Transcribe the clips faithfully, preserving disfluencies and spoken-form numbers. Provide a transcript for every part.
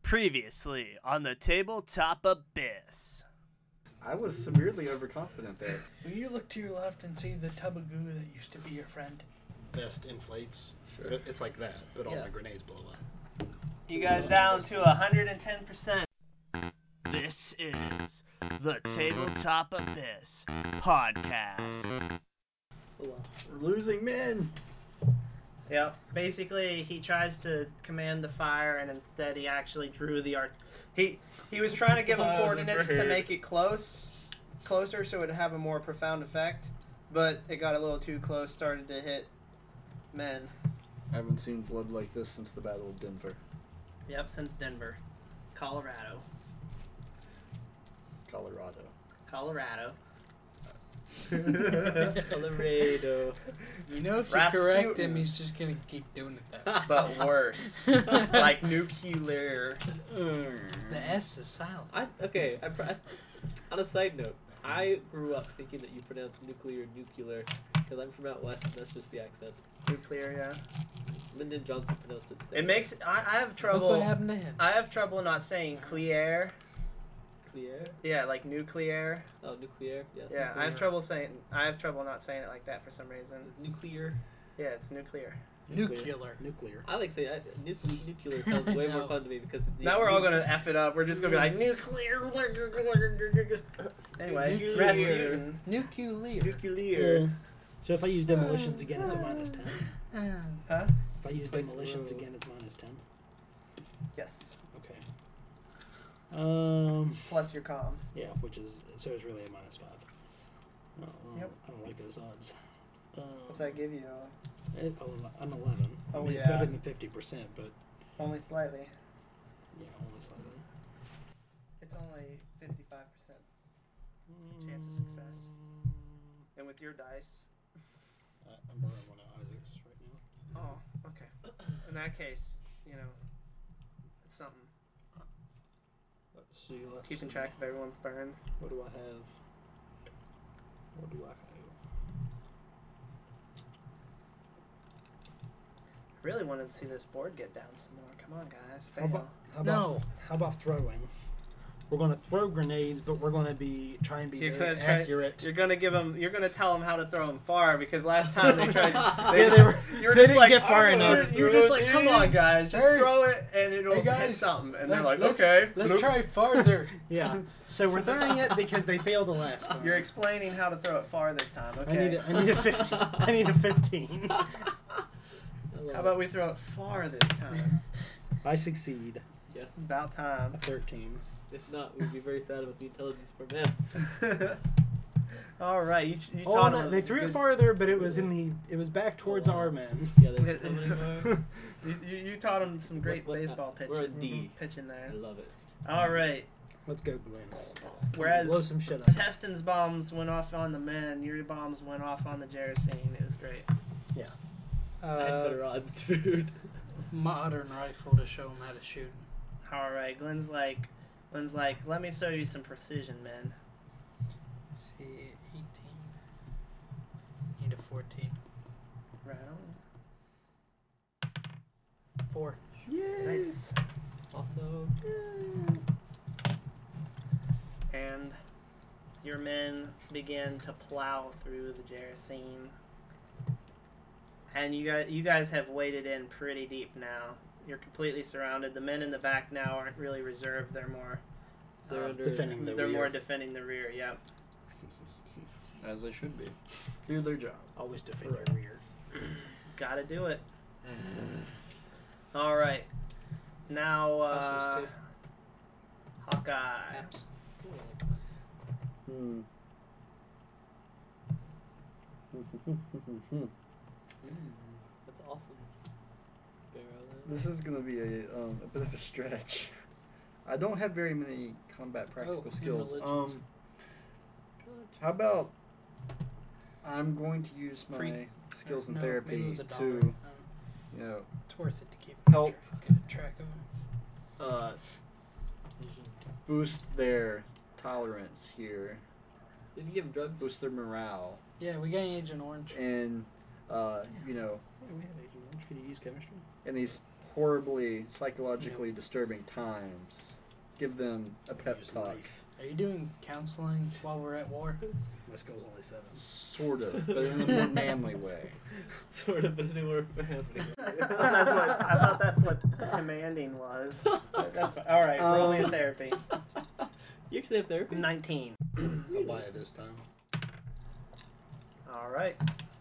Previously on the Tabletop Abyss. I was severely overconfident there. Will you look to your left and see the tub of goo that used to be your friend? Vest inflates. Sure. It's like that, but all Yeah. the grenades blow up. You guys down to one hundred ten percent. This is the Tabletop Abyss podcast. Oh, well. We're losing men. Yep. Basically, he tries to command the fire, and instead he actually drew the art. He he was trying to give him I was coordinates to afraid. make it close, closer, so it would have a more profound effect. But it got a little too close, started to hit men. I haven't seen blood like this since the Battle of Denver. Yep, since Denver, Colorado, Colorado. Colorado. Colorado. You know, if you Rasputin. correct him, he's just gonna keep doing it that way. But worse, like nuclear. The S is silent. I okay. I, I, on a side note, I grew up thinking that you pronounce nuclear nuclear because I'm from out west and that's just the accent. Nuclear, yeah. Lyndon Johnson pronounced it the same. It makes I, I have Look trouble. what happened to him. I have trouble not saying clear. Clear. Yeah, like nuclear. Oh, nuclear. Yes. Yeah, I have trouble saying. I have trouble not saying it like that for some reason. It's nuclear. Yeah, it's nuclear. Nuclear. Nuclear. I like saying I, nu- nuclear sounds way more No. fun to me because the, Now we're all gonna f it up. We're just gonna be like nuclear. Anyway, Nuclear. Rasputin. Nuclear. nuclear. So if I use demolitions again, it's a minus ten. Huh? If I use Twice demolitions in a row. again, it's minus ten. Yes. Okay. Um. Plus your com. Yeah, which is so it's really a minus five. Oh, well, Yep. I don't like those odds. Um, What's that give you? It, an eleven. I Oh, mean, it's yeah. better than fifty percent, but Only slightly. yeah, only slightly. It's only fifty-five percent chance of success. And with your dice. Uh, I'm borrowing one of Isaac's right now. Oh, okay. In that case, you know, it's something. Let's see. Let's Keeping see. track of everyone's burns. What do I have? What do I have? Really wanted to see this board get down some more. Come on, guys. How Fail. about, how about, No. How about throwing? We're going to throw grenades, but we're going to be try and be You're very gonna try- accurate. You're gonna give them. You're gonna tell them how to throw them far because last time they tried. Yeah, they were- You were they just didn't like, get far "I'm gonna-" enough. You were just like, "Come on, guys, just Hey. throw it and it'll Hey, hit guys. something." And Let- they're like, let's- "Okay, Let's Nope. try farther. Yeah. So we're throwing it because they failed the last time. You're explaining how to throw it far this time. Okay. I need a, I need a fifteen. I need a fifteen. I love How it. about we throw it far this time? I succeed. Yes. About time. A thirteen. If not, we'd be very sad about the intelligence for men. All right, you, you Oh, taught no, them. they threw it good- farther, but it was in the. It was back towards Oh. our men. Yeah, there's so many more. You, you, you taught them some great What- what- baseball pitch, we're a D. pitching there. I love it. All right. Let's go, Glenn. Whereas blow some shit up. Teston's bombs went off on the men, your bombs went off on the Jarosine. It was great. I had Uh, better odds, dude. modern rifle to show him how to shoot. All right, Glenn's like, Glenn's like, let me show you some precision, man. See, eighteen. Need a fourteen. Right on. Four. Nice. Also, And your men begin to plow through the Jarosine. And you guys, you guys have waded in pretty deep now. You're completely surrounded. The men in the back now aren't really reserved. They're more. they're um, under defending the They're rear. more defending the rear. Yep. As they should be. Do their job. Always defend your rear. Gotta do it. All right. Now, uh, Houses, Hawkeye. Taps. Hmm. That's awesome. Barrel. This is gonna be a um, a bit of a stretch. I don't have very many combat practical Oh, skills. religions. Um, how about I'm going to use my Free- skills in No, maybe it therapy was a dollar. to, Um, you know, it's worth it to keep Help. Track, get track of them. Uh, boost their tolerance here, did you give him drugs? boost their morale, Yeah, we got Agent Orange. and uh, you know, Yeah, we have Agent Orange. Could you use chemistry? in these horribly psychologically disturbing times. Give them a pep Use talk. knife. Are you doing counseling while we're at war? My skill's only seven. Sort of, but in a more manly way. Sort of in a newer family. I thought that's what I thought that's what commanding was. That's fine. All right. Roll me a Um, therapy. You actually have therapy? Nineteen. I'll buy it this time. All right.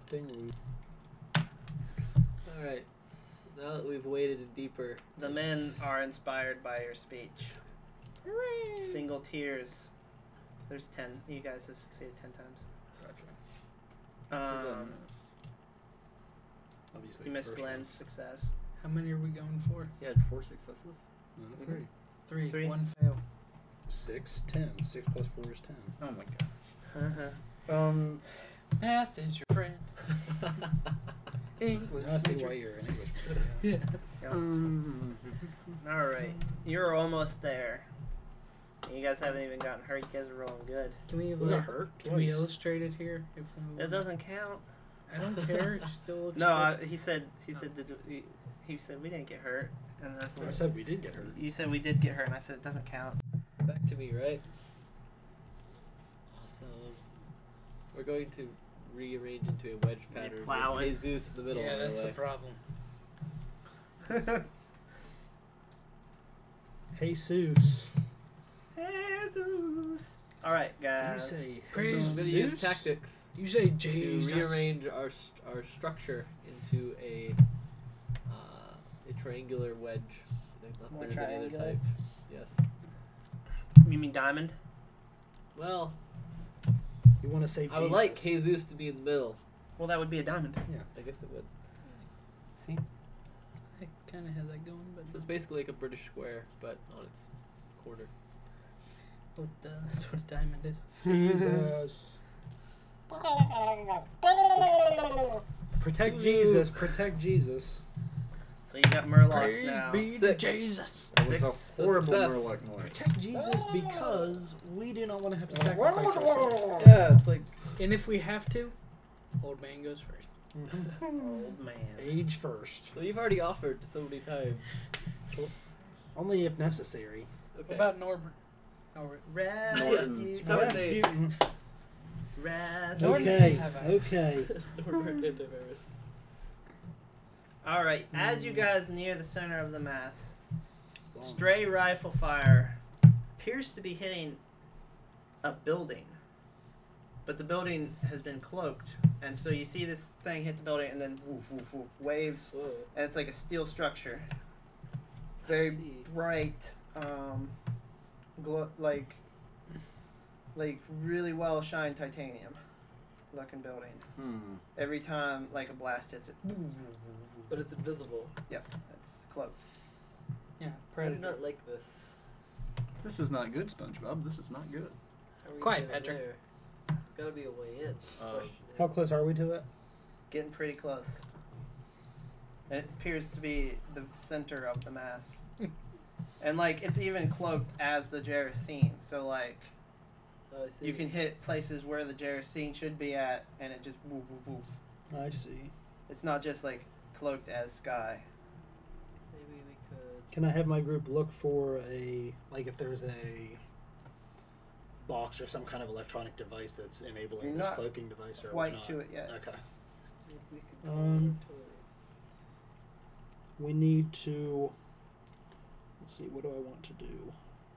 Alright. Now that we've waded in deeper. The men are inspired by your speech. Single tears. There's ten. You guys have succeeded ten times. Gotcha. Um, Obviously, you missed first Glenn's success. How many are we going for? He had four successes. One. No, three. Three. Three. One fail. Six, ten. Six plus four is ten. Oh my gosh. Uh-huh. Um, Math is your friend. English. Now I see major. why you're an English. Yeah. Um, All right. You're almost there. You guys haven't even gotten hurt. You guys are rolling good. Can we, We illu- got hurt can we twice. illustrate it here? If we It doesn't count. I don't care. It still looks No, I, good. he said. He said. That he, he said we didn't get hurt, and that's I like, said we did get hurt. you said we did get hurt, and I said it doesn't count. Back to me, right? Awesome. We're going to rearrange into a wedge pattern plowing. with Jesus in the middle. Yeah, by the that's the way. problem. Jesus. Jesus. All right, Did you guys. say Praise I'm going to use Zeus? tactics You say to Jesus. rearrange our st- our structure into a uh, a triangular wedge. Not More that there's any other triangular? type. Yes. You mean diamond? Well, You want to save I would Jesus. like Jesus to be in the middle. Well, that would be a diamond. I guess it would. See? I kind of had that going, but So it's basically like a British square, but on its quarter. what, uh, that's what a diamond is. Jesus. Protect Jesus. Protect Jesus. So you got murlocs Praise now. be to Six. Jesus. That was Six. a horrible Success. Murloc noise. Protect Jesus because we do not want to have to sacrifice ourselves. Yeah, it's like And if we have to, old man goes first. Old man. Age first. well, you've already offered so many times. Only if necessary. Okay. What about Norbert? Norbert. Norton. How about they- Rasputin. Rasputin. Norton Okay. did have a- Okay. Norbert Antivirus. All right. As you guys near the center of the mass, Bombs. stray rifle fire appears to be hitting a building, but the building has been cloaked, and so you see this thing hit the building, and then woof, woof, woof, waves, Whoa. and it's like a steel structure, very see. bright, um, glo- like, like really well shined titanium looking building. Hmm. Every time like a blast hits it, But it's invisible. it's cloaked. Yeah, I do Predator. not like this. This is not good, SpongeBob. This is not good. How are we Quiet, getting Patrick. there? There's gotta be a way in. Uh, Question How is- close are we to it? Getting pretty close. And it appears to be the center of the mass. And like it's even cloaked as the Jaracine, so like Oh, I see. you can hit places where the Jaracine should be at, and it just woof woof woof. I see. It's not just like cloaked as sky. Maybe we could. Can I have my group look for a, like if there's a box or some kind of electronic device that's enabling You're this not cloaking device or Quite whatnot? to it yet. Okay. Maybe we could. Um, go to- We need to, let's see, what do I want to do?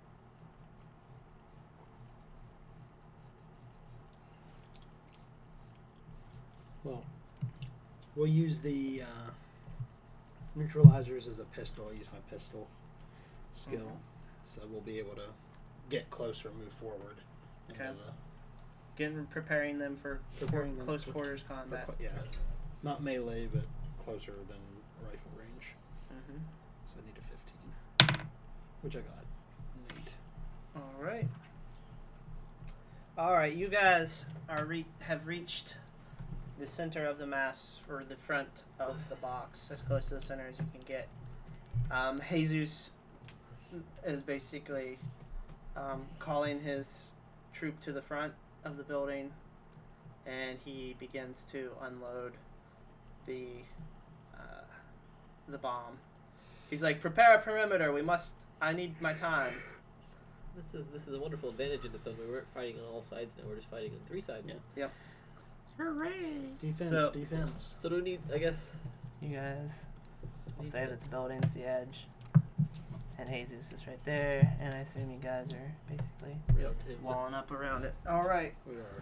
Well, we'll use the uh, neutralizers as a pistol. I'll use my pistol skill. Mhm. So we'll be able to get closer, move forward. into Okay. the- Getting preparing them for Preparing them close for- quarters for combat. cl- yeah. Not melee, but closer than rifle range. Mm-hmm. So I need a fifteen. Which I got. Neat. All right. All right, you guys are re- have reached the center of the mass, or the front of the box, as close to the center as you can get. Um, Jesus is basically um, calling his troop to the front of the building, and he begins to unload the uh, the bomb. He's like, prepare a perimeter. We must. I need my time. This is this is a wonderful advantage in its own way. We weren't fighting on all sides now. We're just fighting on three sides. Yeah. Defense, So- defense. So do we need? I guess. You guys will Need say to- that the building's the edge, and Jesus is right there, and I assume you guys are basically Yep. him. walling up around it. All right. We are.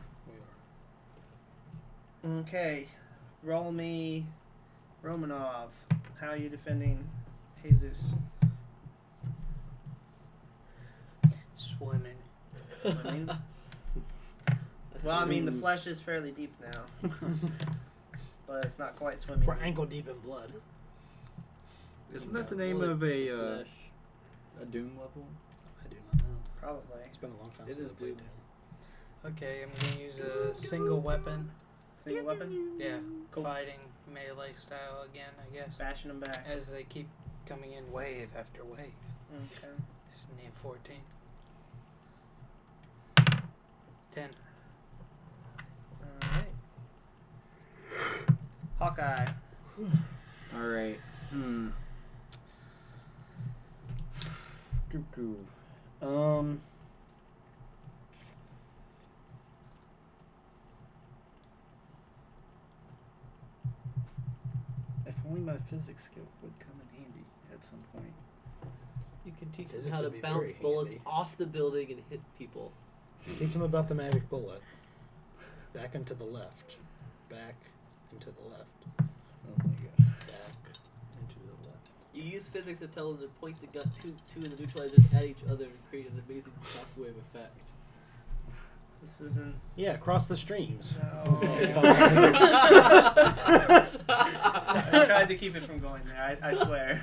We are. Okay. Roll me, Romanov. How are you defending Jesus? Swimming. Swimming. That's Well, I mean, the Seems- flesh is fairly deep now, but it's not quite swimming. We're ankle deep in blood. Isn't that the name Like of a uh, flesh. a Doom level? I do not know. Probably. It's been a long time It since is I played Doom. Doom. Okay, I'm gonna use a single weapon. Single weapon. Yeah, Cool. fighting melee style again, I guess. Bashing them back. As they keep coming in wave after wave. Okay. This is need fourteen. Ten. All right. Hawkeye. All right. Hmm. Cuckoo. Um. If only my physics skill would come in handy at some point. You can teach them Physics how to would be bounce very bullets handy. off the building and hit people. Teach them about the magic bullet. Back and to the left. Back and to the left. Oh my god. Back and to the left. You use physics to tell them to point the gun two two of the neutralizers at each other and create an amazing shockwave effect. This isn't. Yeah, across the streams. No. I tried to keep it from going there. I, I swear.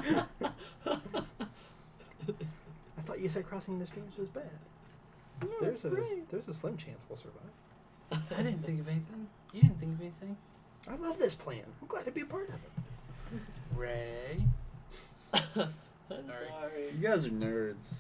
I thought you said crossing the streams was bad. There's a there's a slim chance we'll survive. I didn't think of anything. You didn't think of anything. I love this plan. I'm glad to be a part of it. Ray. I'm Sorry. You guys are nerds.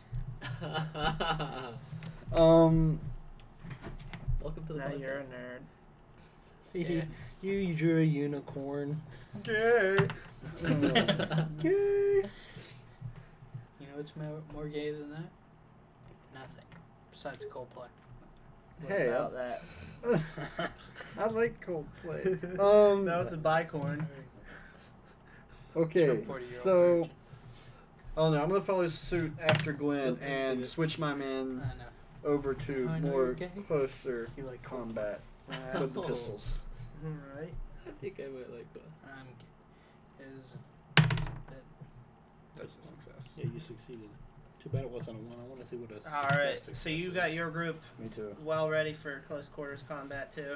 Um. Welcome to the Now podcast. you're a nerd. Yeah. you, you drew a unicorn. Gay. Yay! You know what's more, more gay than that? Nothing. Besides Coldplay. What Hey, about that? I like Coldplay. Um. That was a bicorn. Okay. From forty-year-old So. virgin. Oh no, I'm gonna follow suit after Glenn Okay, and see it. switch my man I know. over to I know more you're gay. closer You like combat with the Wow. pistols. Alright. I think I might like that. I'm gay. Is that That's a success. Yeah, you succeeded. Too bad it wasn't a one. I want to see what a success, Alright. success So you is. got your group Me too. well ready for close quarters combat too.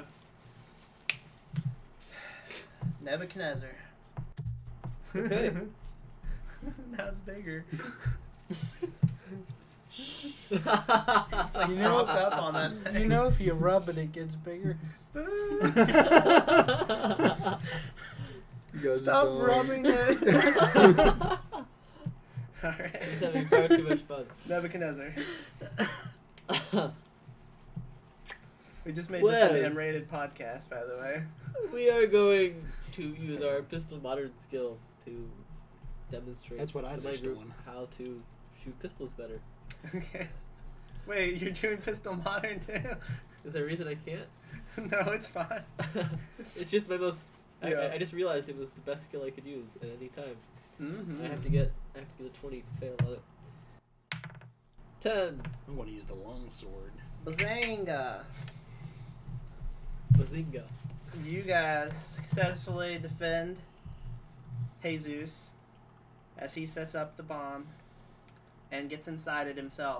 Nebuchadnezzar. Okay. Now it's bigger. You Like know- propped up on that thing. You know, if you rub it, it gets bigger. You guys Stop are dumb. rubbing it. He's Alright. having far too much fun. Nebuchadnezzar. We just made Well. this an M-rated podcast, by the way. We are going to use our pistol modern skill to demonstrate That's what to my Isaac's group doing. how to shoot pistols better. Okay. Wait, you're doing pistol modern too? Is there a reason I can't? No, it's fine. It's just my most. I, Yeah. I, I just realized it was the best skill I could use at any time. Mm-hmm. I have to get. I have to get a twenty to fail on it. Ten. I'm going to use the long sword. Bazanga. Bazinga. You guys successfully defend Jesus as he sets up the bomb and gets inside it himself.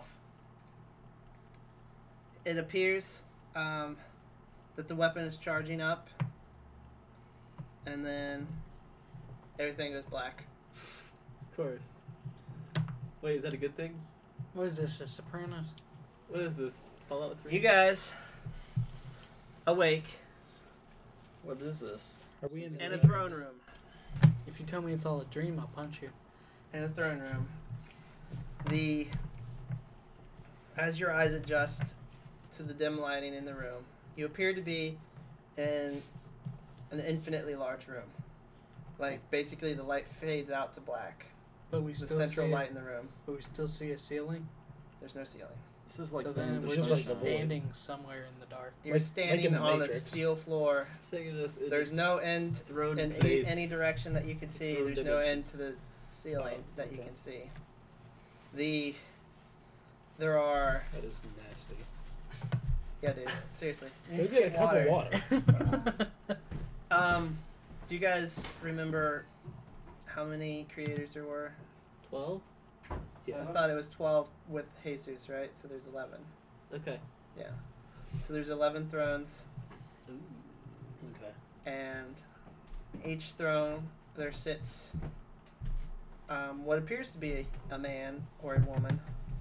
It appears um, that the weapon is charging up, and then everything goes black. Of course. Wait, is that a good thing? What is this, The Sopranos? What is this? Fallout three? You guys awake What is this? Are we in the in a dream? throne room. If you tell me it's all a dream, I'll punch you. In a throne room. The as your eyes adjust to the dim lighting in the room, you appear to be in an infinitely large room. Like basically the light fades out to black. But we the still central see light A, in the room. but we still see a ceiling. There's no ceiling. This is like so the, then the we're just just like the void. standing somewhere in the dark. You're Like- like standing in the on a Matrix. steel floor. Saying in a- in There's a no end thrown in any, face. any direction that you can see. Thrown There's no dimension. end to the ceiling Oh, that you okay. can see. The there are That is nasty. yeah, dude. Seriously. You Go need to get a cup of water. Um, do you guys remember how many creators there were? Twelve. I thought it was twelve with Jesus, right? So there's eleven. Okay. Yeah. So there's eleven thrones, Okay. and each throne there sits um, what appears to be a, a man or a woman.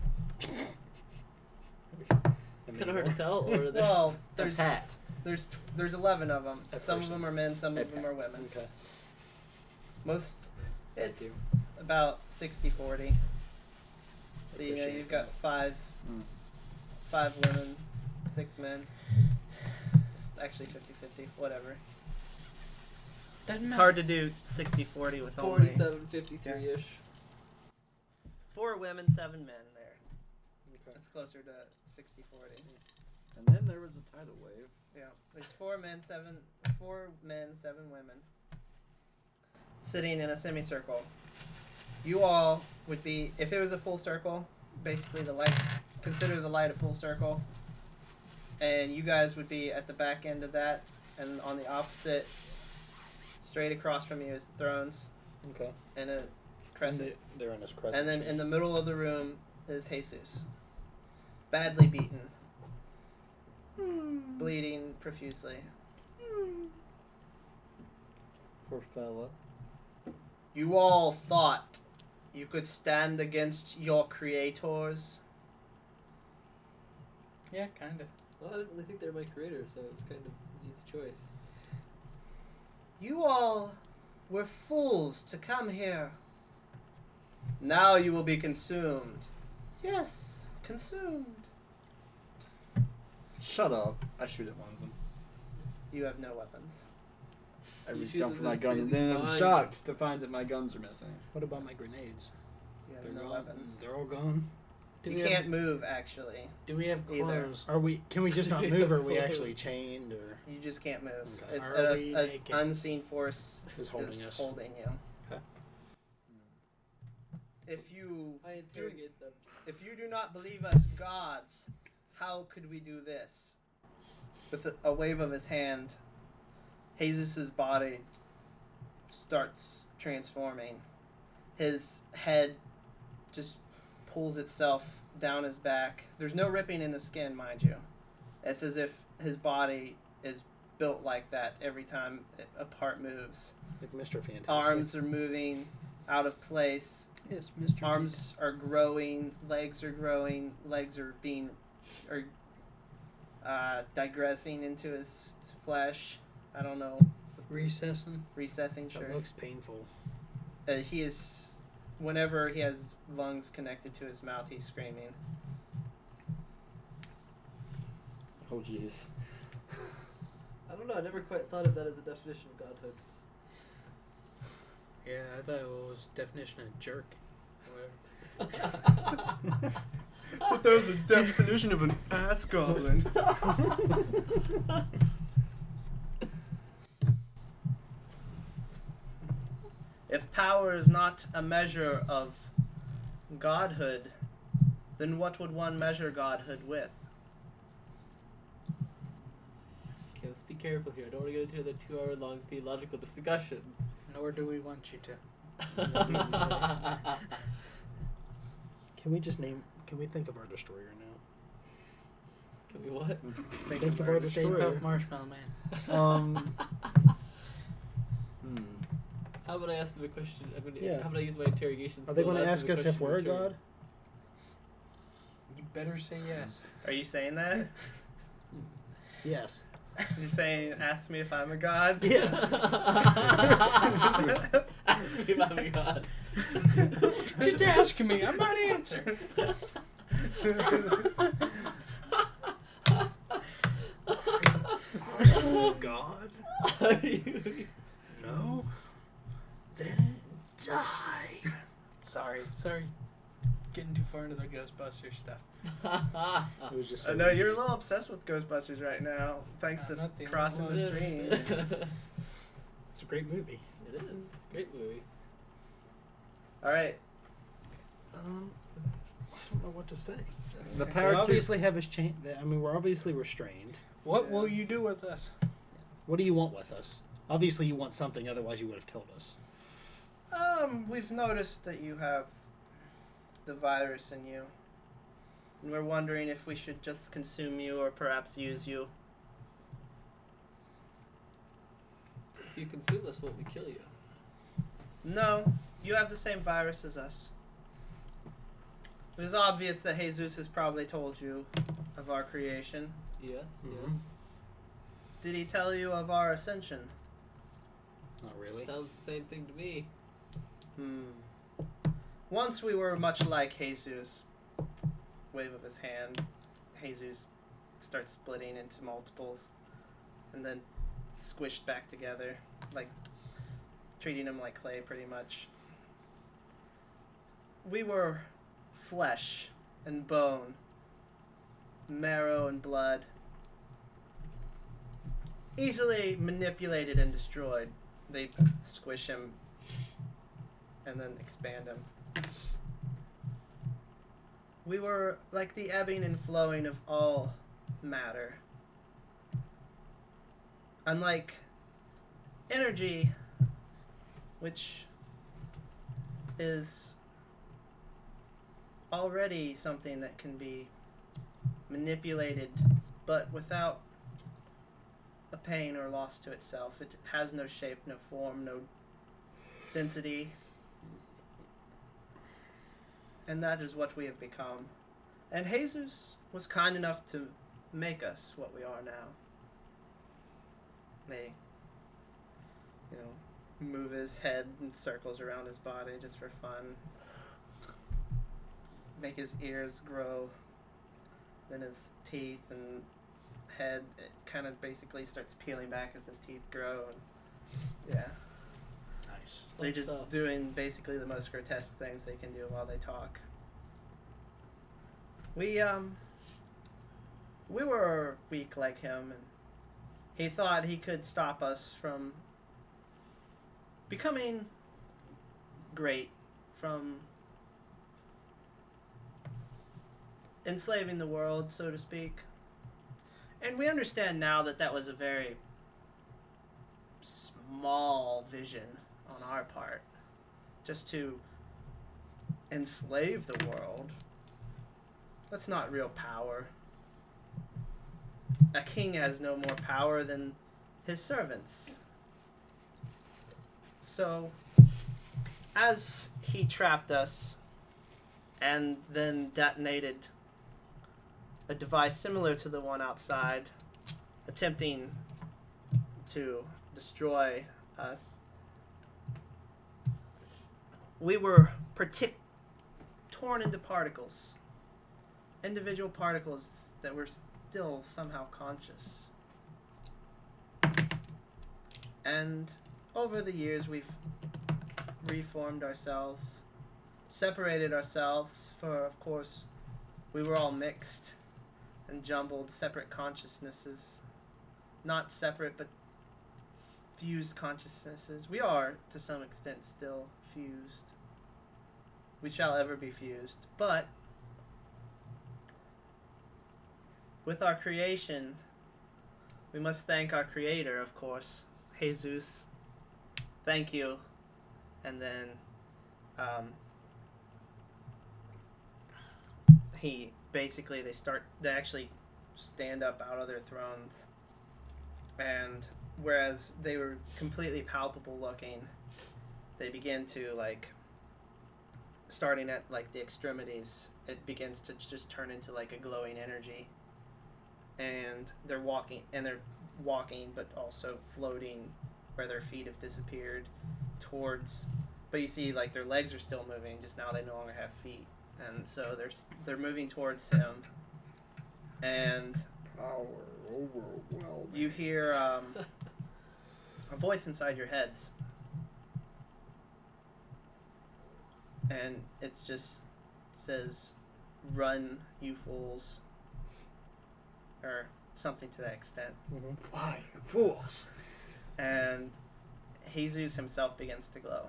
It's kind of hard to tell. Or there's Well, a there's hat. there's t- there's eleven of them. A Some of person. them are men, some of Okay. them are women. Okay. Most Thank it's you. about sixty forty. So you know Appreciate you've got that. five Mm. five women, six men. It's actually fifty fifty, whatever. Doesn't It's matter. hard to do sixty forty with only Forty-seven, fifty-three ish. four women, seven men there. Okay. It's closer to sixty forty. And then there was a tidal wave. Yeah. There's four men, seven four men, seven women. Sitting in a semicircle. You all would be if it was a full circle, basically the lights consider the light a full circle. And you guys would be at the back end of that, and on the opposite straight across from you is the thrones Okay. and a crescent. And they, they're in this crescent. And then shape. in the middle of the room is Jesus. Badly beaten. Bleeding profusely. Poor fella. You all thought you could stand against your creators. Yeah, kind of. Well, I didn't really think they were my creator, so it's kind of an easy choice. You all were fools to come here. Now you will be consumed. Yes, consumed. Shut up. I shoot at one of them. You have no weapons. I You reach shoot down with for my this gun, and crazy then I'm vine. shocked to find that my guns are missing. What about my grenades? You have They're no gone. weapons. They're all gone. Do You we can't have, move, actually. do we have either. clothes? Are we? Can we just not move? Or are we actually chained? Or You just can't move. Okay. A- Are a- we a naked? unseen force is holding is us? holding you. Okay. If you I interrogate them. if you do not believe us gods, how could we do this? With a, a wave of his hand, Jesus's body starts transforming. His head just pulls itself down his back. There's no ripping in the skin, mind you. It's as if his body is built like that every time a part moves. Like Mister Fantastic. Arms are moving out of place. Yes, Mister Arms are growing, legs are growing, legs are being, are uh, digressing into his flesh. I don't know, Recessing. recessing. Sure. That looks painful. Uh, he is, whenever he has lungs connected to his mouth, he's screaming. Oh jeez. I don't know. I never quite thought of that as a definition of godhood. Yeah, I thought it was definition of jerk. Or I thought that was a definition of an ass goblin. If power is not a measure of godhood, then what would one measure godhood with? Okay, let's be careful here. I don't want to get into the two-hour-long theological discussion. nor do we want you to. Can we just name? Can we think of our destroyer now? Can we what? Think Think of of our our- Stay destroyer. Puft Marshmallow Man. Um. hmm. How about I ask them a question? I'm gonna, Yeah. How about I use my interrogation Are skill they going to and ask them a us if question we're a in return? god? You better say yes. Are you saying that? Yes. You're saying, ask me if I'm a god? Yeah. Ask me if I'm a god. Just ask me. I might answer. Oh God. Are you? No. Then die. Sorry. sorry, sorry. Getting too far into the Ghostbusters stuff. It was just. I So know easy. you're a little obsessed with Ghostbusters right now, thanks I'm to not the only Crossing one. the Stream. It's a great movie. It is. Great movie. All right. Um, I don't know what to say. The We power to obviously have us chained. I mean, we're obviously restrained. What Yeah. will you do with us? What do you want with us? Obviously, you want something. Otherwise, you would have killed us. Um, we've noticed that you have the virus in you. And we're wondering if we should just consume you or perhaps use you. If you consume us, won't we kill you? No, you have the same virus as us. It is obvious that Jesus has probably told you of our creation. Yes. Mhm. Did he tell you of our ascension? Not Yes. really. Sounds the same thing to me. Hmm. Once we were much like Jesus. Wave of his hand. Jesus starts splitting into multiples. And then squished back together. Like, treating him like clay, pretty much. We were flesh and bone. Marrow and blood. Easily manipulated and destroyed. They squish him and then expand him. We were like the ebbing and flowing of all matter. Unlike energy, which is already something that can be manipulated, but without a pain or loss to itself. It has no shape, no form, no density. And that is what we have become. And Jesus was kind enough to make us what we are now. They, you know, move his head in circles around his body just for fun. Make his ears grow. Then his teeth and head, it kind of basically starts peeling back as his teeth grow. And yeah. Nice. They're Fun just stuff. doing basically the most grotesque things they can do while they talk. We, um, we were weak like him, and he thought he could stop us from becoming great, from enslaving the world, so to speak. And we understand now that that was a very small vision on our part, just to enslave the world. That's not real power. A king has no more power than his servants. So, as he trapped us and then detonated a device similar to the one outside, attempting to destroy us, we were partic- torn into particles. Individual particles that were still somehow conscious. And over the years, we've reformed ourselves, separated ourselves, for, of course, we were all mixed and jumbled, separate consciousnesses. Not separate, but fused consciousnesses. We are, to some extent, still fused. We shall ever be fused. But with our creation, we must thank our creator, of course, Jesus. Thank you. And then um, he basically, they start, they actually stand up out of their thrones. And whereas they were completely palpable looking, they begin to, like, starting at like the extremities, it begins to just turn into like a glowing energy. And they're walking, and they're walking, but also floating where their feet have disappeared towards. But you see, like, their legs are still moving, just now they no longer have feet, and so they're they're moving towards him. And power overwhelming. you hear um, a voice inside your heads. and it's just says, "Run, you fools," or something to that extent. Mm-hmm. Why, you fools? And Jesus himself begins to glow.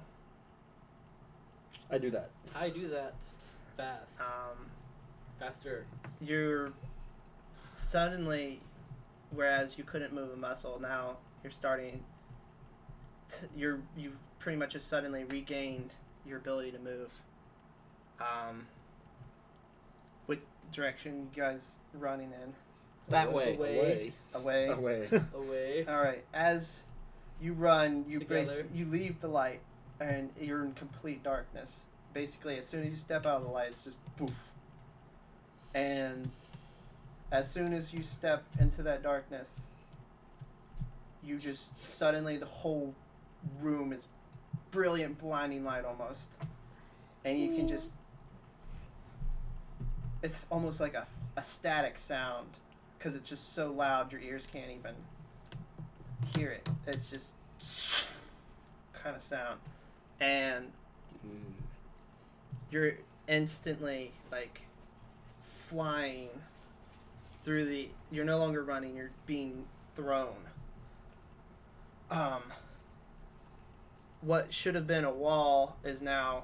I do that. I do that fast. Um, Faster. you're suddenly, whereas you couldn't move a muscle, now you're starting. To, you're you've pretty much just suddenly regained your ability to move. Um, what direction you guys running in? That way. Away. Away. Away. Away. All right. As you run, you Together. bas- you leave the light, and you're in complete darkness. Basically, as soon as you step out of the light, it's just poof. And as soon as you step into that darkness, you just suddenly the whole room is brilliant, blinding light almost, and you can just. It's almost like a a static sound. Because it's just so loud, your ears can't even hear it. It's just kind of sound. And you're instantly, like, flying through the... You're no longer running, you're being thrown. Um, what should have been a wall is now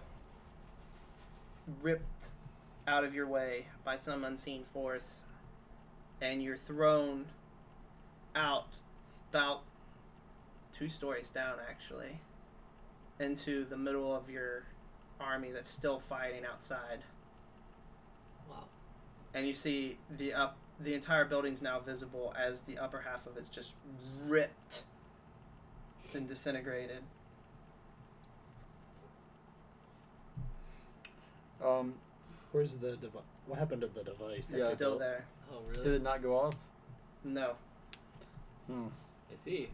ripped out of your way by some unseen force. And you're thrown out about two stories down, actually, into the middle of your army that's still fighting outside. Wow. And you see the up, the entire building's now visible as the upper half of it's just ripped and disintegrated. Um, Where's the device? What happened to the device? It's Yeah. still there. Oh, did really? it not go off? No. Hmm. I see.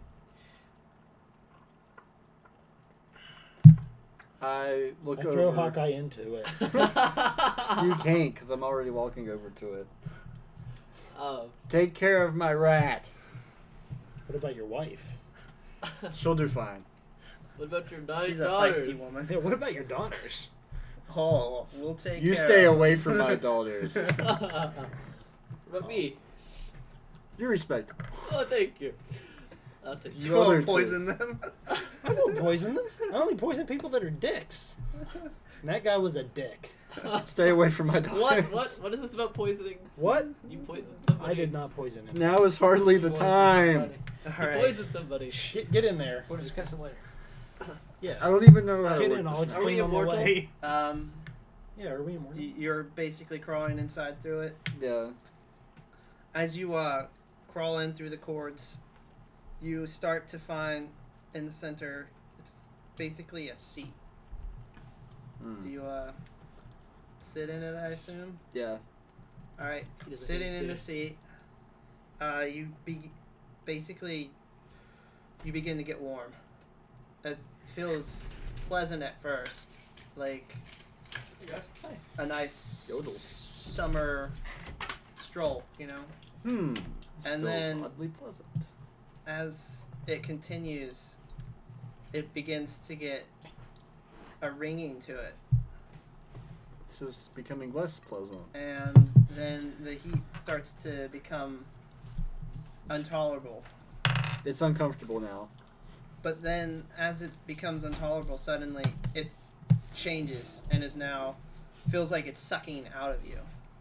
I look I over. throw Hawkeye into it. You can't, because I'm already walking over to it. Um, Take care of my rat. What about your wife? She'll do fine. what about your nine She's a daughters? feisty woman. Yeah, what about your daughters? Oh, we'll take You care stay of away from my daughters. what about me? You respect. Oh, thank you. I'll take You Other won't two. poison them. I don't poison them. I only poison people that are dicks. And that guy was a dick. Stay away from my daughters. What? What? What is this about poisoning? What? You poisoned somebody. I did not poison him. Now is hardly the Poisoned time. somebody. All You right. poisoned somebody. Shh, Get, get in there. We'll discuss it later. Yeah. I don't even know how to Get work in. I'll this Are we explain on the immortal? way. Um, Yeah, are we immortal? do- you're basically crawling inside through it. Yeah. As you uh, crawl in through the cords, you start to find in the center, it's basically a seat. Hmm. Do you uh, sit in it, I assume? Yeah. All right. He doesn't Sitting hate in the this. seat, uh, you be basically you begin to get warm. It feels pleasant at first, like a nice Yodel. summer stroll, you know. Hmm. This And feels then- oddly pleasant. As it continues, it begins to get a ringing to it, This is becoming less pleasant. and then the heat starts to become intolerable. It's uncomfortable now. But then, as it becomes intolerable, suddenly it changes and is now feels like it's sucking out of you.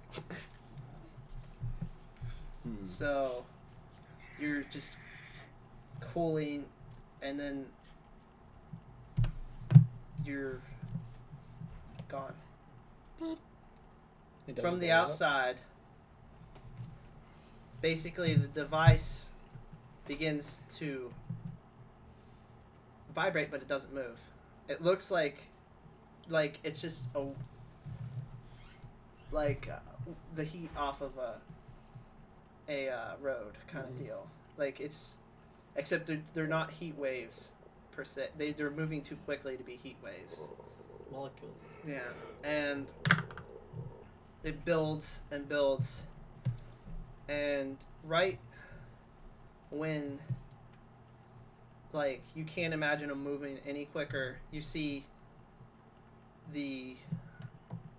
Hmm. So you're just cooling, and then you're gone. It doesn't From the blow up. outside, basically the device begins to vibrate, but it doesn't move. It looks like like it's just a like uh, the heat off of a a uh, road kind of Mhm. deal. Like it's except they're, they're not heat waves per se. They they're moving too quickly to be heat waves. Molecules. Yeah, and it builds and builds, and right when like you can't imagine them moving any quicker, you see the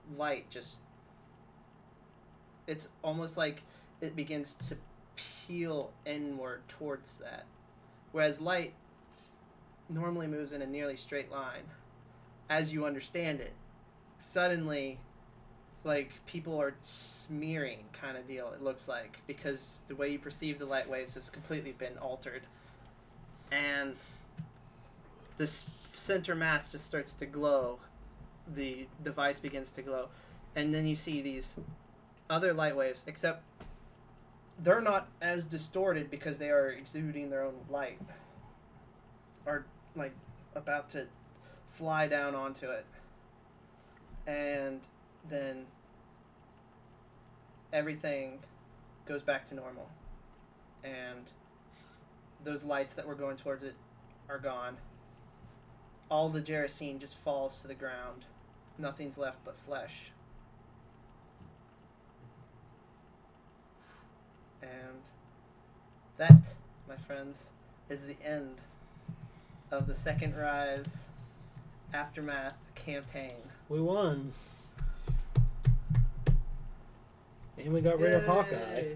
light just, it's almost like it begins to peel inward towards that. Whereas light normally moves in a nearly straight line, as you understand it. Suddenly, like, people are smearing kind of deal, it looks like, because the way you perceive the light waves has completely been altered. And this center mass just starts to glow. The device begins to glow. And then you see these other light waves, except they're not as distorted because they are exuding their own light. Are, like, about to fly down onto it. And then everything goes back to normal. And those lights that were going towards it are gone. All the Jaracine just falls to the ground. Nothing's left but flesh. And that, my friends, is the end of the Second Rise Aftermath campaign. We won. And we got rid of Hawkeye.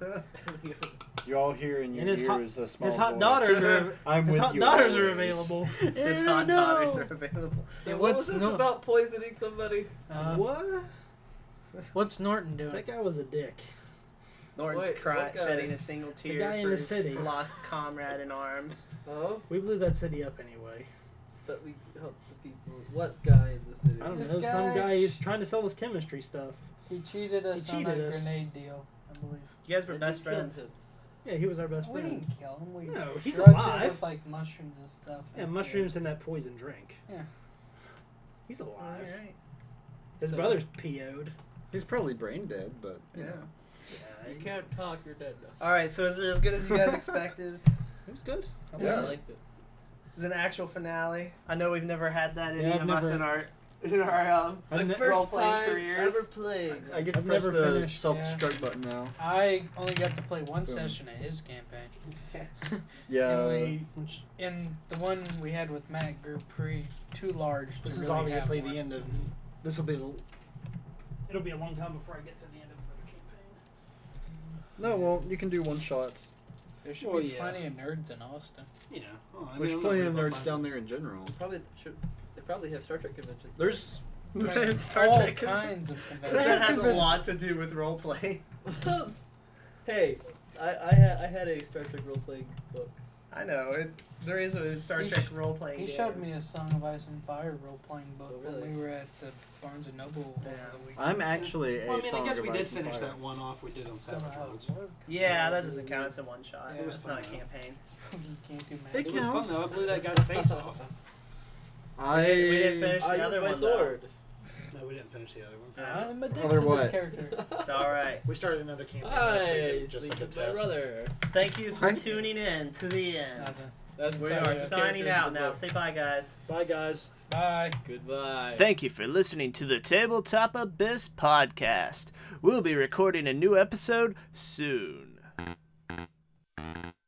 You're all here in your And his hot- ears a small His hot voice. daughters are I'm his with hot you daughters are always. available. His Ew, hot no. daughters are available. So Yeah, what what's was this no- about poisoning somebody? Uh, What? What's Norton doing? That guy was a dick. Norton's Wait, crying, what guy? shedding a single tear guy in for the his city. lost comrade in arms. Oh, We blew that city up anyway. but we helped the people. What guy in the city? I don't This know. Some guy- guy is trying to sell us chemistry stuff. He cheated us He on cheated a us. grenade deal, I believe. You guys were And best we killed friends. him. Yeah, he was our best We friend. didn't kill him. We No, he's drugged alive. him with like mushrooms and stuff. Yeah, and- mushrooms in that poison drink. Yeah. He's alive. Alright. His So- brother's P O'd. He's probably brain dead, but you Yeah. know. Yeah, You can't talk. You're dead now. Alright, so is it as good as you guys expected? It was good. I Yeah. I liked liked it. Is it an actual finale? I know we've never had that any Yeah, I've of us never- in our in our um I've My ne- first role-playing time careers. ever playing. I get to I've press never the finished, self-destruct button now. I only got to play one Boom. session of his campaign. Yeah. And we, in the one we had with Matt grew pretty too large. To This is really have obviously one. the end of. This will be the. It'll be a long time before I get to the end of the campaign. No, well, you can do one shots. There should Well, be yeah. plenty of nerds in Austin. Yeah. Oh, I There's mean, I'm plenty not of worried nerds about down finding- there in general. Probably should. They probably have Star Trek conventions. There's. Star All Trek kinds of That conventions. has a lot to do with role play. Hey, I I had I had a Star Trek role playing book. I know it. There is a Star He Trek sh- role playing. He showed me a Song of Ice and Fire role playing book Oh, really? when we were at the Barnes and Noble Yeah. over the weekend. I'm actually a Well, I mean, Song I guess of we did Ice and finish Fire. that one off we did on Don't know Savage how it Worlds. worked. Yeah, that doesn't count as a one shot. Yeah. It was It's not a fun, though. campaign. You can't do It magic. It was fun counts. though. I blew that guy's face off. I. We didn't finish I the used other my one. though. sword. No, we didn't finish the other one. I'm addicted Other to what? this character. It's all right. We started another campaign I last week. It's just sleep like a with my test. brother. Thank you for What? tuning in to the end. Nothing. That's We how are the signing characters out in the now. book. Say bye, guys. Bye, guys. Bye. Goodbye. Thank you for listening to the Tabletop Abyss podcast. We'll be recording a new episode soon.